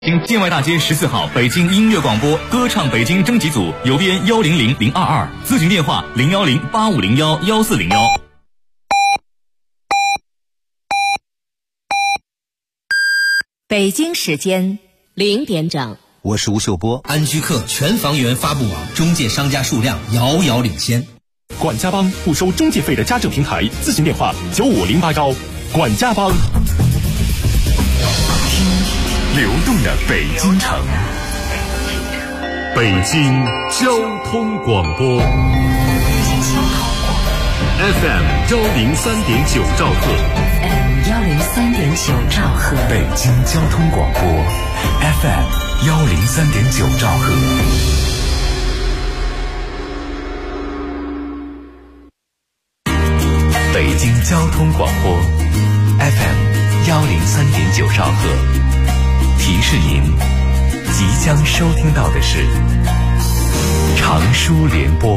建外大街14号北京音乐广播歌唱北京征集组邮编100022，咨询电话01085011401。 北京时间0点整， 我是吴秀波。 安居客全房源发布网中介商家数量遥遥领先。 管家帮不收中介费的家政平台，咨询电话9508管家帮。 流动的北京城，北京交通广播 FM 103.9兆赫， 103.9兆赫， 北京交通广播 FM 103.9兆赫。北京交通广播 FM 103.9兆赫。提示您，即将收听到的是长舒联播。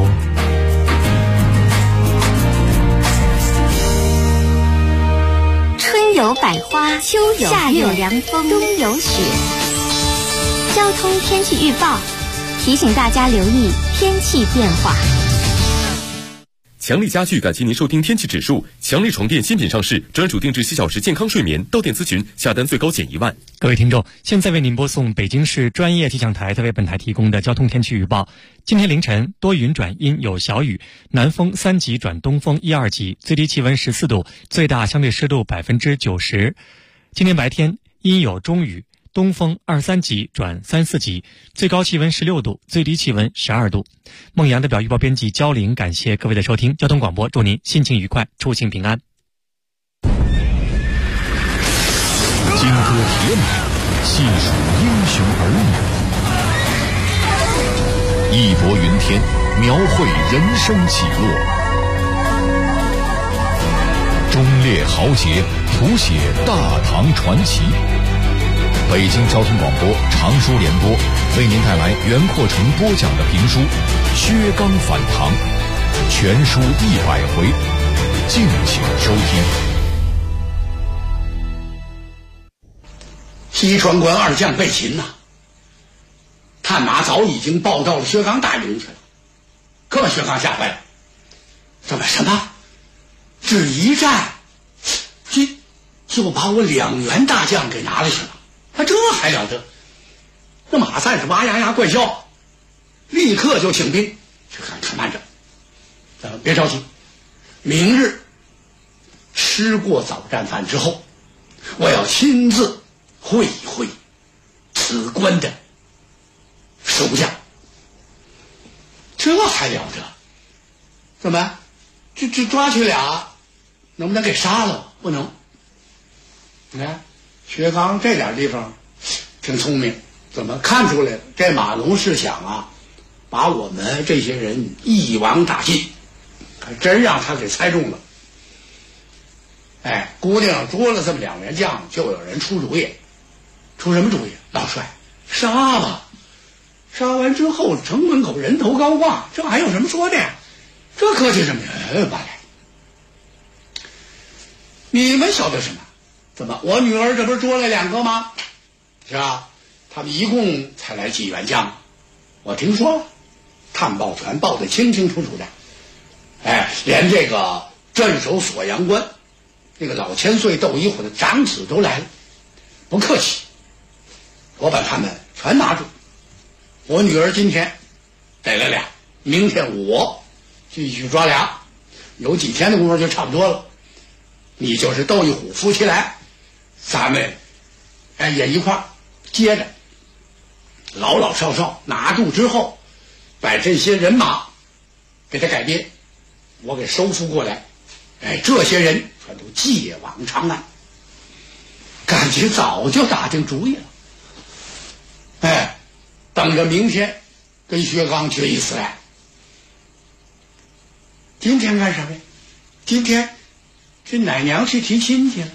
春有百花，秋有夏有凉风，冬有雪。交通天气预报提醒大家留意天气变化。 强力家具感谢您收听天气指数。强力床垫新品上市，专属定制7小时健康睡眠，到店咨询，下单最高减1万。 各位听众，现在为您播送北京市专业气象台特为本台提供的交通天气预报。今天凌晨多云转阴，有小雨，南风3级转东风1、2级，最低气温14度，最大相对湿度90%。今天白天阴有中雨，东风2、3级转3、4级，最高气温16度，最低气温12度。孟阳代表预报编辑焦玲，感谢各位的收听。交通广播祝您心情愉快，出行平安。 金戈铁马，细数英雄儿女，义薄云天，描绘人生起落，忠烈豪杰，谱写大唐传奇。北京交通广播长舒联播为您带来袁阔成播讲的评书《薛刚反唐》，全书100回，敬请收听。 西川关二将被擒呐，探马早已经报到了薛刚大营去了，可把薛刚吓坏了。什么？只一战，就把我2员大将给拿了去了。这还了得？那马赛是哇呀呀怪笑，立刻就请兵。看慢着，别着急，明日吃过早战饭之后，我要亲自会一会此关的守将。这还了得？怎么这抓去俩，能不能给杀了？不能。你看薛刚这点地方挺聪明，怎么看出来了？这马龙是想啊，把我们这些人一网打尽，可真让他给猜中了。估计上捉了这么2员将，就有人出主意。出什么主意？老帅，杀吧！杀完之后，城门口人头高挂，这还有什么说的呀？这客气什么呀？罢了。你们晓得什么？怎么？我女儿这不是捉了2个吗？是吧？他们一共才来几员将？我听说了，探报全报得清清楚楚的。连这个镇守锁阳关那个老千岁窦一虎的长子都来了，不客气，我把他们全拿住。我女儿今天逮了俩，明天我继续抓俩，有几天的功夫就差不多了。你就是窦一虎夫妻来，咱们也一块儿接着老老少少拿住之后，把这些人马给他改编，我给收复过来。这些人全都借往长安，感觉早就打定主意了。等着明天跟薛刚决一死战。今天干什么呀？今天这奶娘去提亲去了。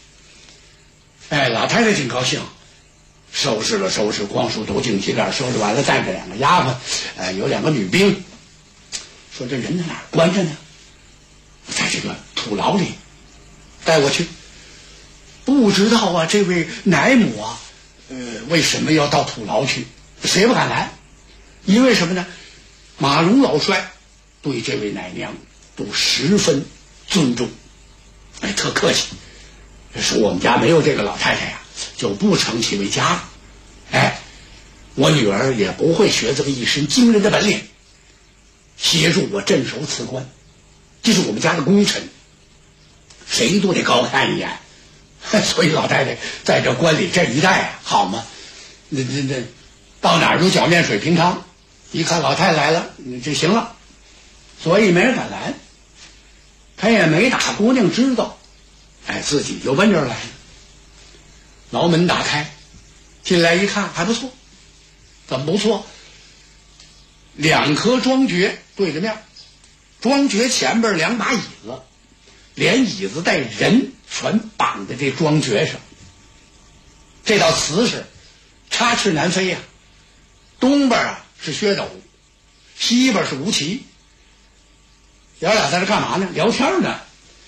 老太太挺高兴，收拾了收拾，光束头净旗杆收拾完了，带着2个丫鬟，有2个女兵，说这人在哪儿关着呢？在这个土牢里，带我去。不知道啊，这位奶母啊， 为什么要到土牢去？谁不敢来？因为什么呢？马龙老帅对这位奶娘都十分尊重，特客气，说我们家没有这个老太太呀，就不称其为家了。我女儿也不会学这个一身惊人的本领，协助我镇守此关，这是我们家的功臣，谁都得高看一眼。所以老太太在这关里这一带好吗？那到哪儿都脚面水平汤，一看老太太来了就行了，所以没人敢拦。他也没打姑娘知道，自己就奔这儿来了。牢门打开，进来一看还不错。怎么不错？2颗庄爵对着面，庄爵前边2把椅子，连椅子带人全绑在这庄爵上。这道瓷实，插翅难飞呀。东边是薛斗，西边是吴奇。爷俩在这干嘛呢？聊天呢。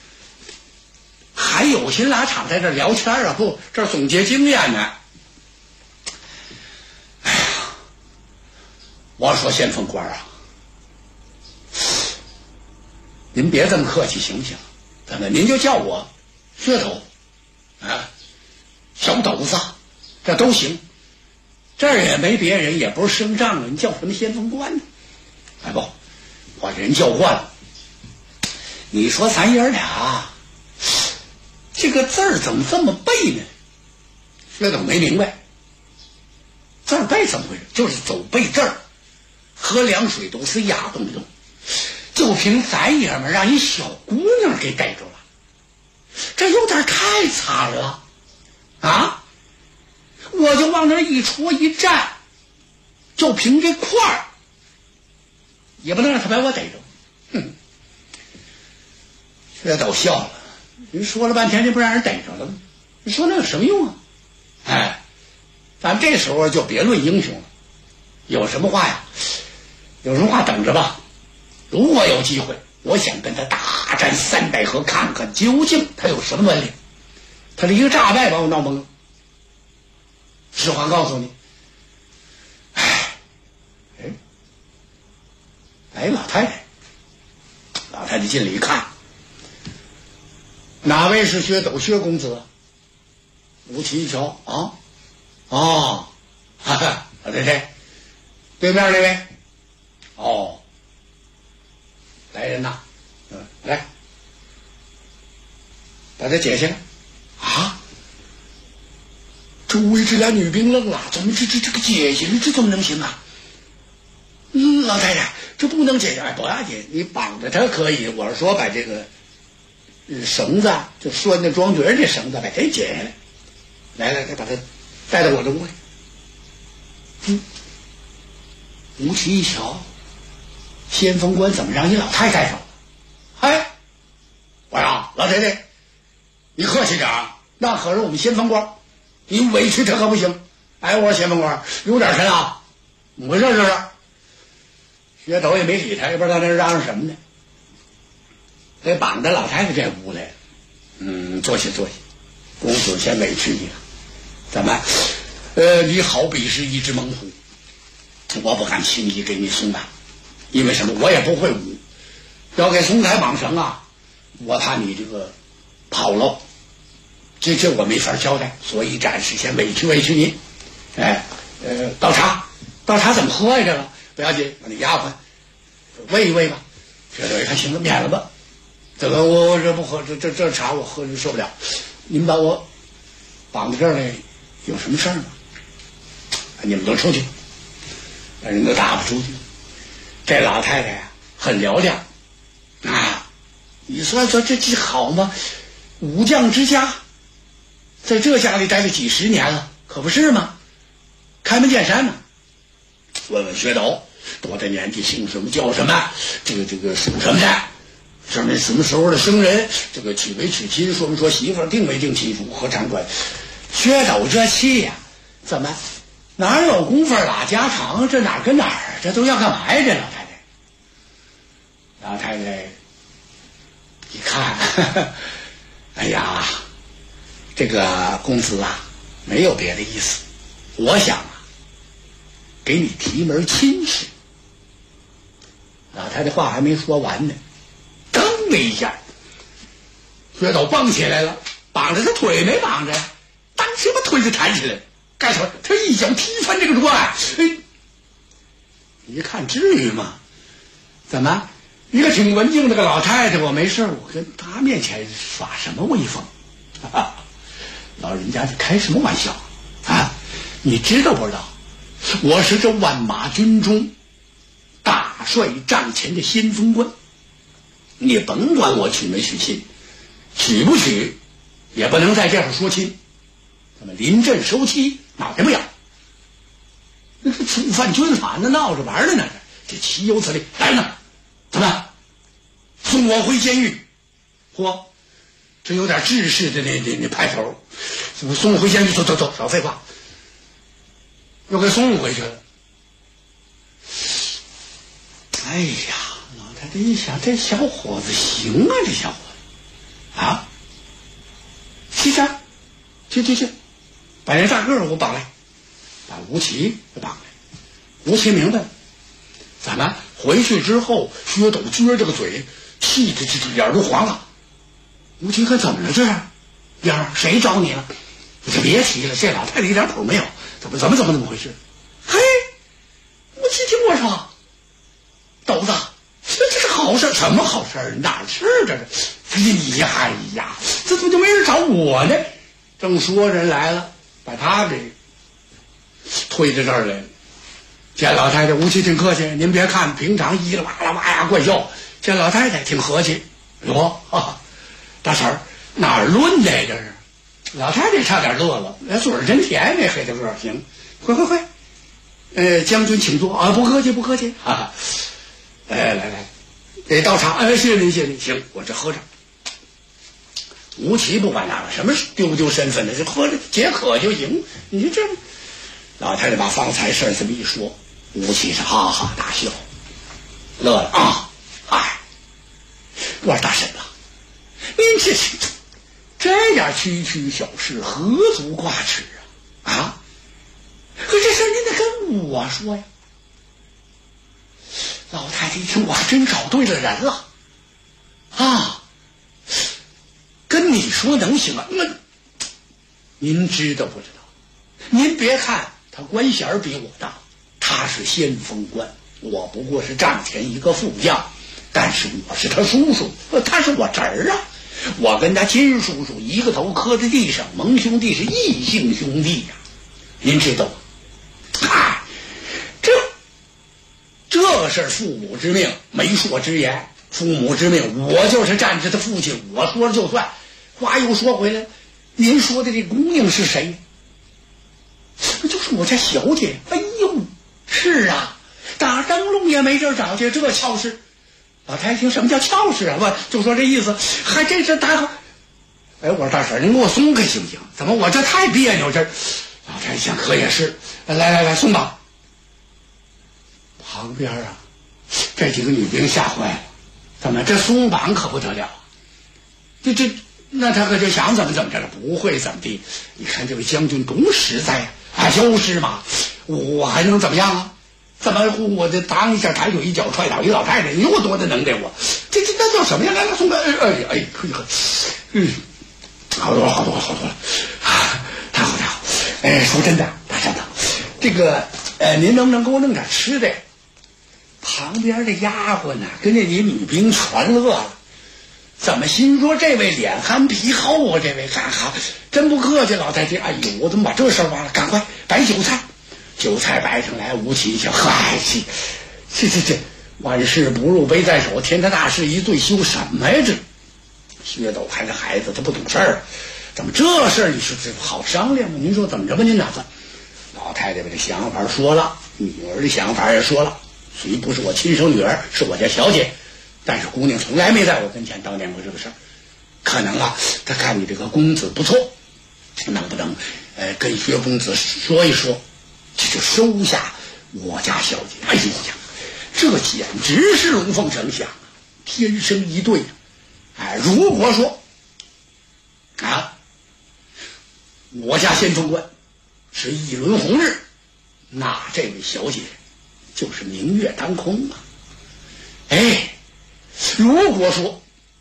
还有心拉场在这聊天啊？不，这总结经验呢。我说先锋官啊，您别这么客气行不行？怎么您就叫我薛斗小斗子，这都行。这儿也没别人，也不是升帐了，你叫什么先锋官呢？不，我人叫惯了。你说咱爷俩这个字儿怎么这么背呢？薛斗没明白，字儿背怎么回事？就是走背字儿。喝凉水都是哑动不动，就凭咱爷们让一小姑娘给逮住了，这有点太惨了啊！我就往那一戳一站，就凭这块儿，也不能让他把我逮着。薛斗笑了，你说了半天，你不让人逮着了吗？你说那有什么用啊？咱这时候就别论英雄了，有什么话呀？有什么话等着吧。如果有机会，我想跟他大战3代河，看看究竟他有什么本领。他这一个诈败把我闹懵了。实话告诉你，老太太，老太太进来一看，哪位是薛斗薛公子？吴奇一瞧老太太，对面那位。来人呐，来，把他解下来。诸位这俩女兵愣了，怎么这个解下来，这怎么能行啊？老太太，这不能解下来，不要紧，你绑着他可以。我是说把这个绳子，就拴那庄爵这绳子，把它解下来。来，把他带到我这屋里。吴奇一瞧，先锋官怎么让你老太太手了？我说老太太，你客气点啊，那可是我们先锋官，你委屈他可不行。我说先锋官有点神啊，怎么回事这是？薛斗也没理他，也不知道那嚷嚷什么呢。给绑到老太太这屋来了。坐下。公子先委屈你了。怎么？你好比是一只猛虎。我不敢轻易给你松绑，因为什么？我也不会舞，要给松开绑绳啊，我怕你这个跑了，这我没法交代，所以暂时先委屈你。倒茶怎么喝呀？这个不要紧，把那丫鬟喂一喂吧。薛斗一看，行了，免了吧。这个我这不喝，这茶我喝着受不了。你们把我绑在这儿来，有什么事儿吗？你们都出去。人都打不出去。这老太太呀，很了亮啊！你说这好吗？武将之家，在这家里待了几十年了，可不是吗？开门见山呢。问问薛斗，多大年纪，姓什么叫什么？这个属什么的？什么时候的生人？这个娶没娶亲？说没说媳妇？定没定媳妇？何长官？薛斗这气呀，怎么？哪有功夫拉家常？这哪儿跟哪儿？这都要干嘛呀？这老太太一看，哎呀，这个公子啊，没有别的意思， 我想啊，给你提门亲事。老太太话还没说完呢，噔的一下，薛斗蹦起来了，绑着他腿没绑着呀，当时把腿就弹起来，干什么？他一脚踢翻这个桌啊！一看至于吗？怎么一个挺文静的个老太太，我没事我跟她面前耍什么威风？老人家就开什么玩笑啊？你知道不知道？我是这万马军中大帅帐前的先锋官，你甭管我娶没娶亲，娶不娶也不能在这儿说亲。咱们临阵收妻哪去不了？那是触犯军法，那闹着玩的呢。这岂有此理！来呢，怎么送我回监狱？嚯，这有点制式的那派头。怎么送我回监狱？走，少废话。又给送回去了。哎呀，老太太一想，这小伙子行啊，这小伙子啊，去，把人大个儿给我绑来，把吴奇给绑来。吴奇明白了，怎么回去之后，薛斗撅着个嘴，气得这脸都黄了。吴奇看怎么了这是？燕儿，谁找你了？你就别提了，这老太太一点谱没有。怎么回事？嘿，吴奇听我说，斗子，这是好事，什么好事？哪是这个？哎呀，这怎么就没人找我呢？正说人来了，把他给推到这儿来了。见老太太，吴奇挺客气，您别看平常咿啦哇呀怪笑，见老太太挺和气。哟啊，大婶儿哪儿论的这是？老太太差点乐了，那嘴儿真甜，这黑大个儿。行，快，将军请坐啊！不客气，哈哈。来，给倒茶。谢谢您。行，我这喝着。吴奇不管那个什么丢不丢身份的，就喝着解渴就行。你这老太太把方才事这么一说，吴奇是哈哈大笑，乐了啊！我说大婶啊，您这点区区小事，何足挂齿啊？可这事儿您得跟我说呀。老太太一听，我还真找对了人了啊！跟你说能行啊？那您知道不知道？您别看他官衔比我大，他是先锋官，我不过是帐前一个副将，但是我是他叔叔，他是我侄儿啊。我跟他亲叔叔一个头磕在地上，盟兄弟是异姓兄弟呀，您知道吗？这是父母之命，媒妁之言。父母之命，我就是站着他父亲，我说了就算。话又说回来，您说的这姑娘是谁？就是我家小姐。哎呦，是啊，打灯笼也没地找去，这俏事。老太太听什么叫俏事啊？不就说这意思，还真是大好。我说大婶，您给我松开行不行？怎么我这太别扭？这老太太想可也是，来松绑。旁边啊，这几个女兵吓坏了，怎么这松绑可不得了？那他可就想怎么着了？不会怎么地？你看这位将军多实在啊！就是嘛，我还能怎么样啊？怎么我这当一下抬腿一脚踹倒一老太太？你有多大能耐我？那叫什么呀？来松开！好多了，太好！说真的，大山头，这个您能不能给我弄点吃的？旁边的丫鬟呢，跟着你女兵全乐了。怎么心说这位脸憨皮厚啊？这位干哈？真不客气，老太太。哎呦，我怎么把这事儿忘了？赶快摆酒菜，酒菜摆上来，吴奇一想，嗨，这万事不入杯在手，天下大事一对休，什么呀这？薛斗还是孩子，他不懂事儿，怎么这事儿你说这好商量吗？您说怎么着吧？您打算？老太太把这想法说了，女儿的想法也说了，虽不是我亲生女儿，是我家小姐。但是姑娘从来没在我跟前叨念过这个事儿，可能啊，他看你这个公子不错，能不能跟薛公子说一说，这就收下我家小姐？哎呀，这简直是龙凤呈祥，天生一对。如果说我家先锋官是一轮红日，那这位小姐就是明月当空啊。哎，如果说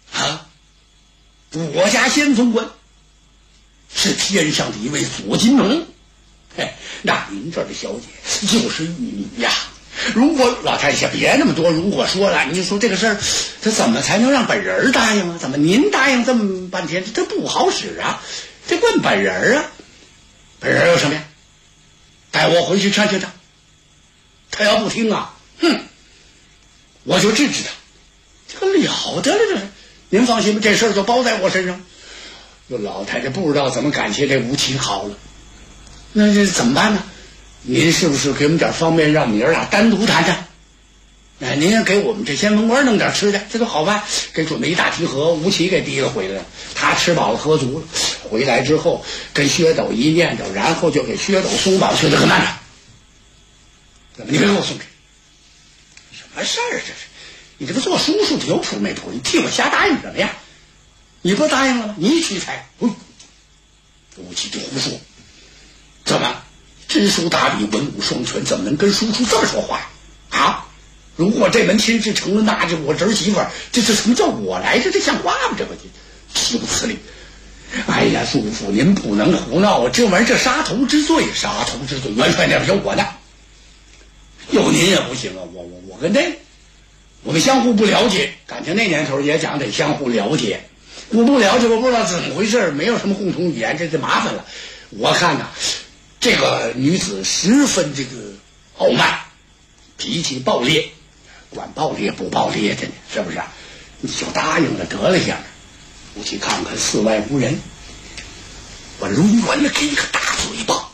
我家先锋官是天上的一位左金龙，那您这儿的小姐就是玉女呀。如果老太太别那么多如果说了，你就说这个事儿他怎么才能让本人答应啊？怎么您答应这么半天，这不好使啊，这问本人啊。本人有什么呀？带我回去劝劝他，他要不听啊，我就治治他。这个了得了，这您放心吧，这事儿就包在我身上。这老太太不知道怎么感谢这吴奇好了，那这怎么办呢？您是不是给我们点方便，让我们爷俩单独谈谈？您也给我们这先锋官弄点吃的，这都好办。给准备一大提盒，吴奇给提了回来了。他吃饱了喝足了，回来之后跟薛斗一念叨，然后就给薛斗松绑。薛斗可慢着，怎么你别给我松开？什么事儿这是？你这个做叔叔的有谱没谱？你替我瞎答应什么呀？你不答应了吗？你屈才。吴奇就胡说，怎么知书达理，文武双全，怎么能跟叔叔这么说话呀？啊！如果这门亲事成了，那就我侄媳妇儿，这什么叫我来着？这像话吗？这不岂不此理？哎呀，叔父您不能胡闹啊！这玩意儿这杀头之罪，元帅那边有我呢，有您也不行啊！我跟这我们相互不了解，感情那年头也讲得相互了解。我不了解，我不知道怎么回事，没有什么共同语言，这麻烦了。我看呐，这个女子十分这个傲慢，脾气暴烈，管暴烈不暴烈的呢，是不是？你就答应了得了样。我去看看寺外无人，我抡圆了给一个大嘴巴。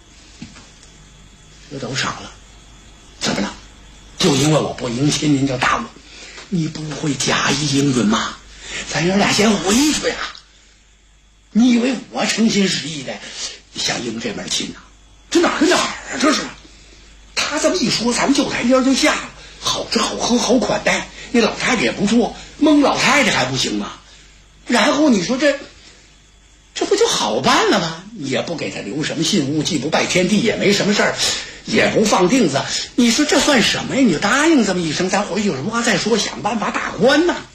这都傻了，怎么了？就因为我不迎亲，您就打我？你不会假意应允吗？咱爷俩先回去啊！你以为我诚心实意的想应这门亲呐？这哪儿跟哪儿啊？这是！他这么一说，咱就台阶就下了，好吃好喝好款待，那老太太也不错，蒙老太太还不行吗？然后你说这不就好办了吗？也不给他留什么信物，既不拜天地，也没什么事儿，也不放钉子，你说这算什么呀？你就答应这么一声，咱回去有什么话再说，想办法打关呐。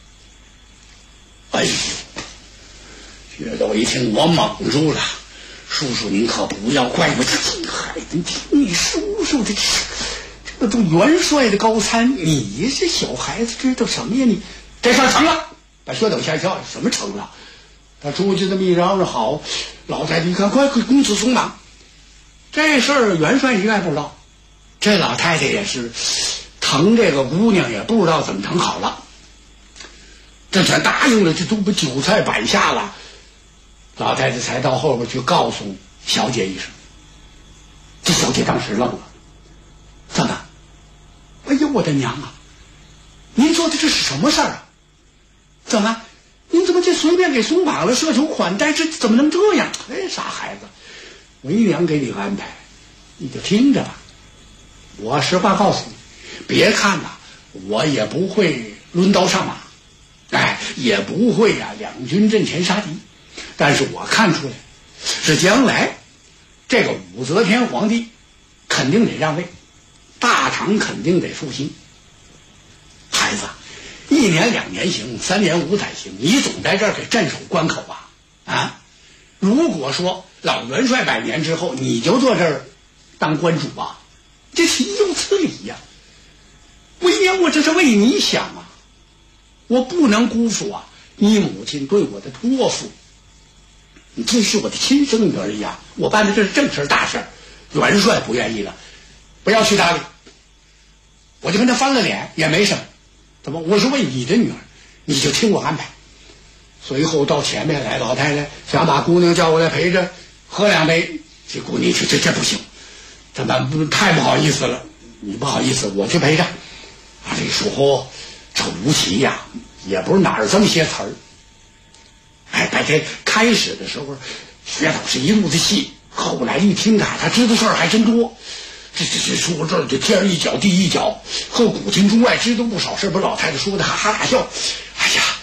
哎呦，薛斗一听我蒙住了，叔叔您可不要怪我，这孩子听你叔叔的，这都元帅的高参，你这小孩子知道什么呀？你这事儿成了，把薛斗吓一跳，什么成了？他出去这么一嚷嚷，好，老太太一看，快公子松绑，这事儿元帅应该不知道，这老太太也是疼这个姑娘，也不知道怎么疼好了。这全答应了，这都把酒菜摆下了，老太太才到后边去告诉小姐一声。这小姐当时愣了，怎么？哎呦我的娘啊！您说的这是什么事儿啊？怎么？您怎么就随便给松绑了，奢求款待，这怎么能这样？哎，傻孩子，为娘给你安排，你就听着吧。我实话告诉你，别看呐，我也不会抡刀上马。也不会两军阵前杀敌，但是我看出来是将来这个武则天皇帝肯定得让位，大唐肯定得复兴。孩子，1年2年行，3年5载行，你总在这儿给镇守关口啊！如果说老元帅100年之后你就坐这儿当官主啊，这岂有此理呀！为娘，我这是为你想啊，我不能辜负你母亲对我的托付，你这是我的亲生女儿呀！我办的这是正事大事，元帅不愿意了，不要去搭理，我就跟他翻了脸也没什么。怎么？我是为你的女儿，你就听我安排。随后到前面来，老太太想把姑娘叫过来陪着喝2杯，这姑娘这不行，怎么太不好意思了？你不好意思，我去陪着。这时候这吴奇呀，也不是哪儿这么些词儿。在这开始的时候，薛斗是一路的气，后来一听他知道事儿还真多。这说这儿就天一脚地一脚，和古今中外知道不少事，把老太太说的哈哈大笑。哎呀，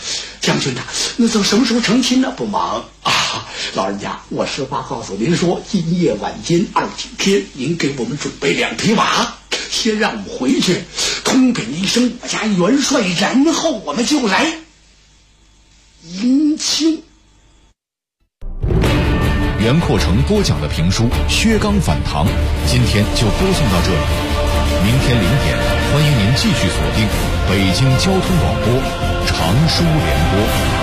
将军呐，那都什么时候成亲呢？不忙啊，老人家，我实话告诉您说，今夜晚间2几天，您给我们准备2匹马，先让我们回去通禀一声我家元帅，然后我们就来迎亲。 袁阔成播讲的评书《薛刚反唐》，今天就播送到这里。明天0点，欢迎您继续锁定北京交通广播长书联播。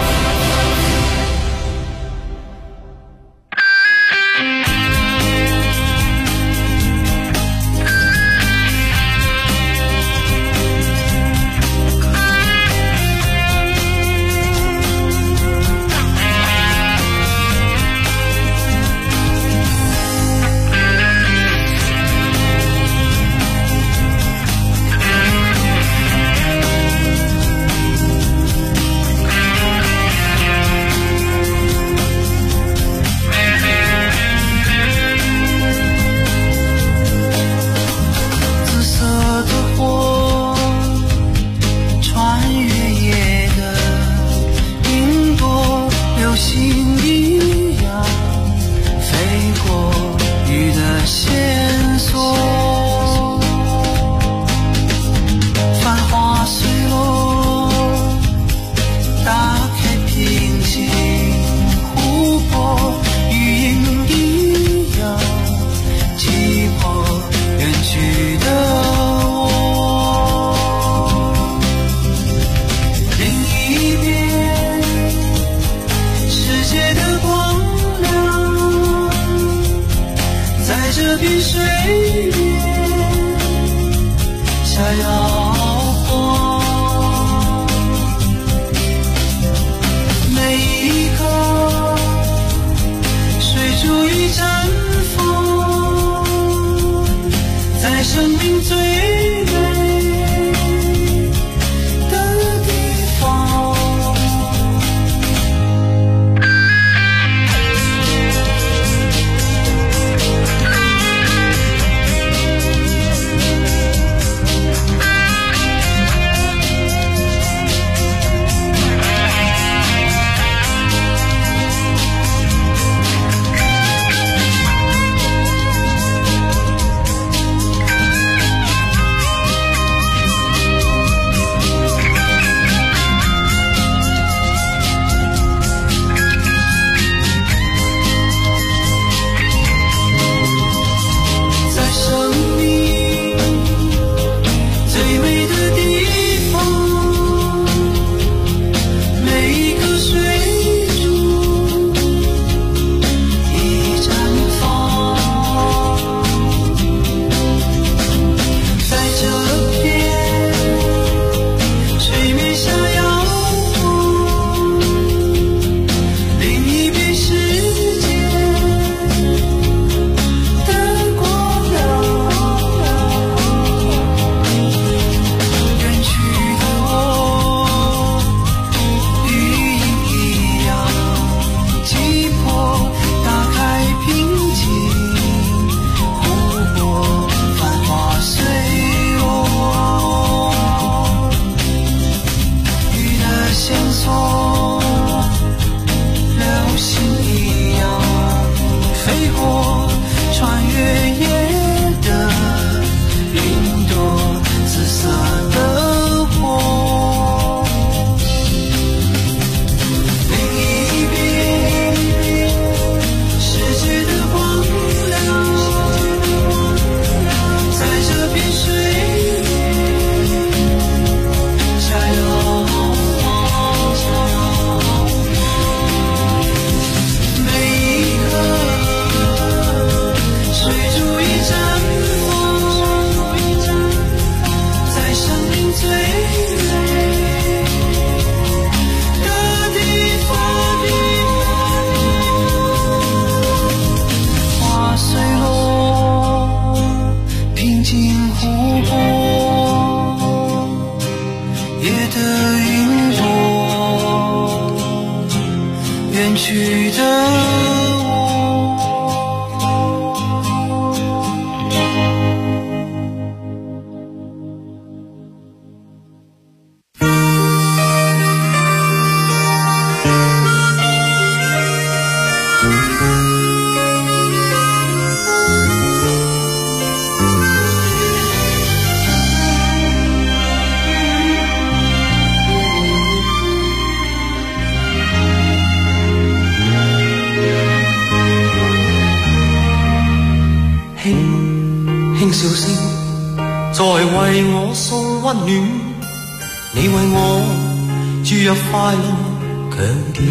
輕笑聲在為我送溫暖，你為我注入快樂強電。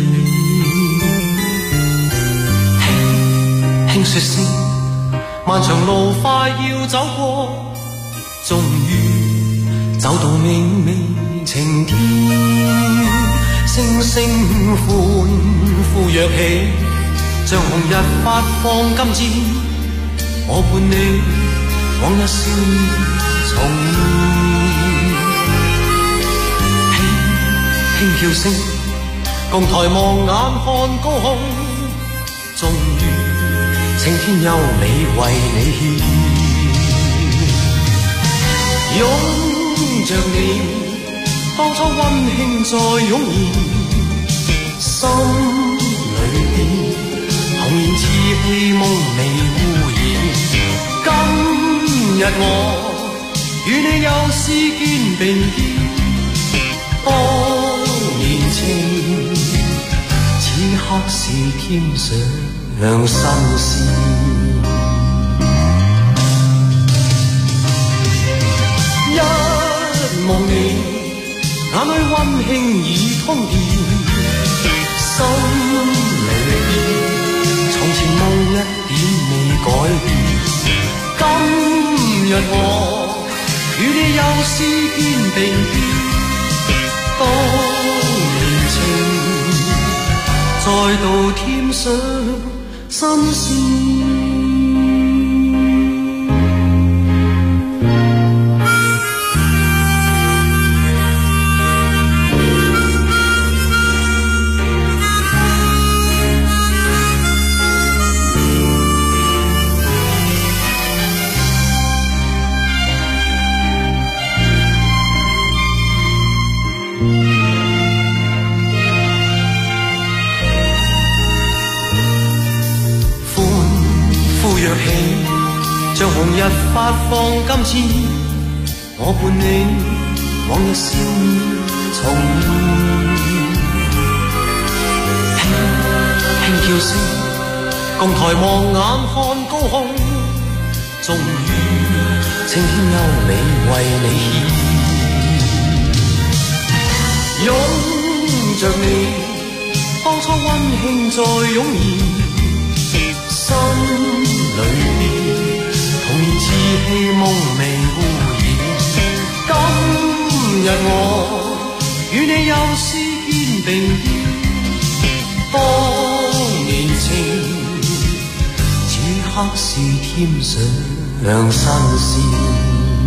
輕說聲漫長路快要走過，終於走到明媚晴天。星星歡呼躍起，像紅日發放金箭，我伴你往日少年重現。輕叫聲共抬望眼看高空，終於青天優美為你獻。擁着你當初溫馨再湧現，心裏邊童年稚氣夢未污染。今日我與你又試肩並肩，當年情此刻是添上新鮮。一望你眼裏溫馨已通電，心裏邊從前夢一點未改變。今日我與你又試肩並肩，當年情再度添上新鮮。像紅日發放金箭，我伴你往日少年重現。輕叫聲共抬望眼看高空，終於青天優美為你獻。擁着你當初溫馨再湧現，心裏邊童年稚氣夢未污染。今日我與你又試肩並肩，當年情此刻是添上新鮮。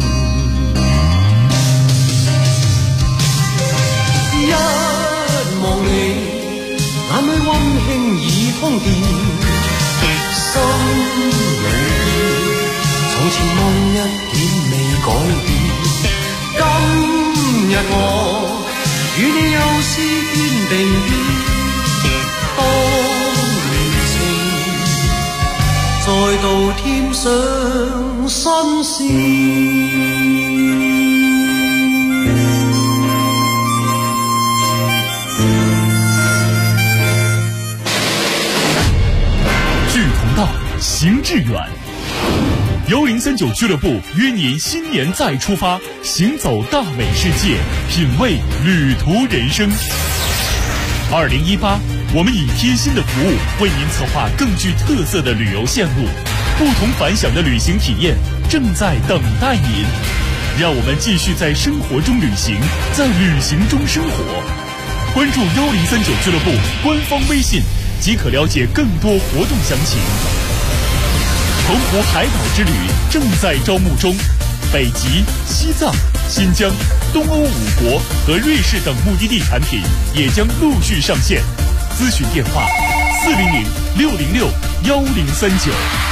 一望你眼裏溫馨已通電，心裏從前夢一點未改變。今日我與你又試肩並肩，當年情再度添上新鮮。 志同道，行致远。1039俱乐部约您新年再出发，行走大美世界，品味旅途人生。2018，我们以贴心的服务为您策划更具特色的旅游线路，不同凡响的旅行体验正在等待您。让我们继续在生活中旅行，在旅行中生活。关注1039俱乐部官方微信，即可了解更多活动详情。澎湖海岛之旅正在招募中，北极、西藏、新疆、东欧5国和瑞士等目的地产品也将陆续上线。咨询电话400-606-1039。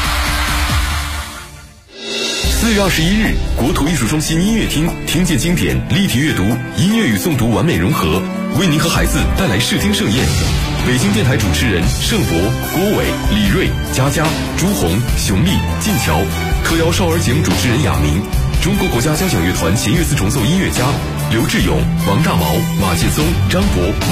4月21日，国土艺术中心音乐厅，听见经典，立体阅读，音乐与诵读完美融合，为您和孩子带来视听盛宴。北京电台主持人盛博、郭伟、李锐、佳佳、朱红、熊丽、晋桥，特邀少儿节目主持人亚明，中国国家交响乐团弦乐四重奏音乐家刘志勇、王大毛、马建松、张博。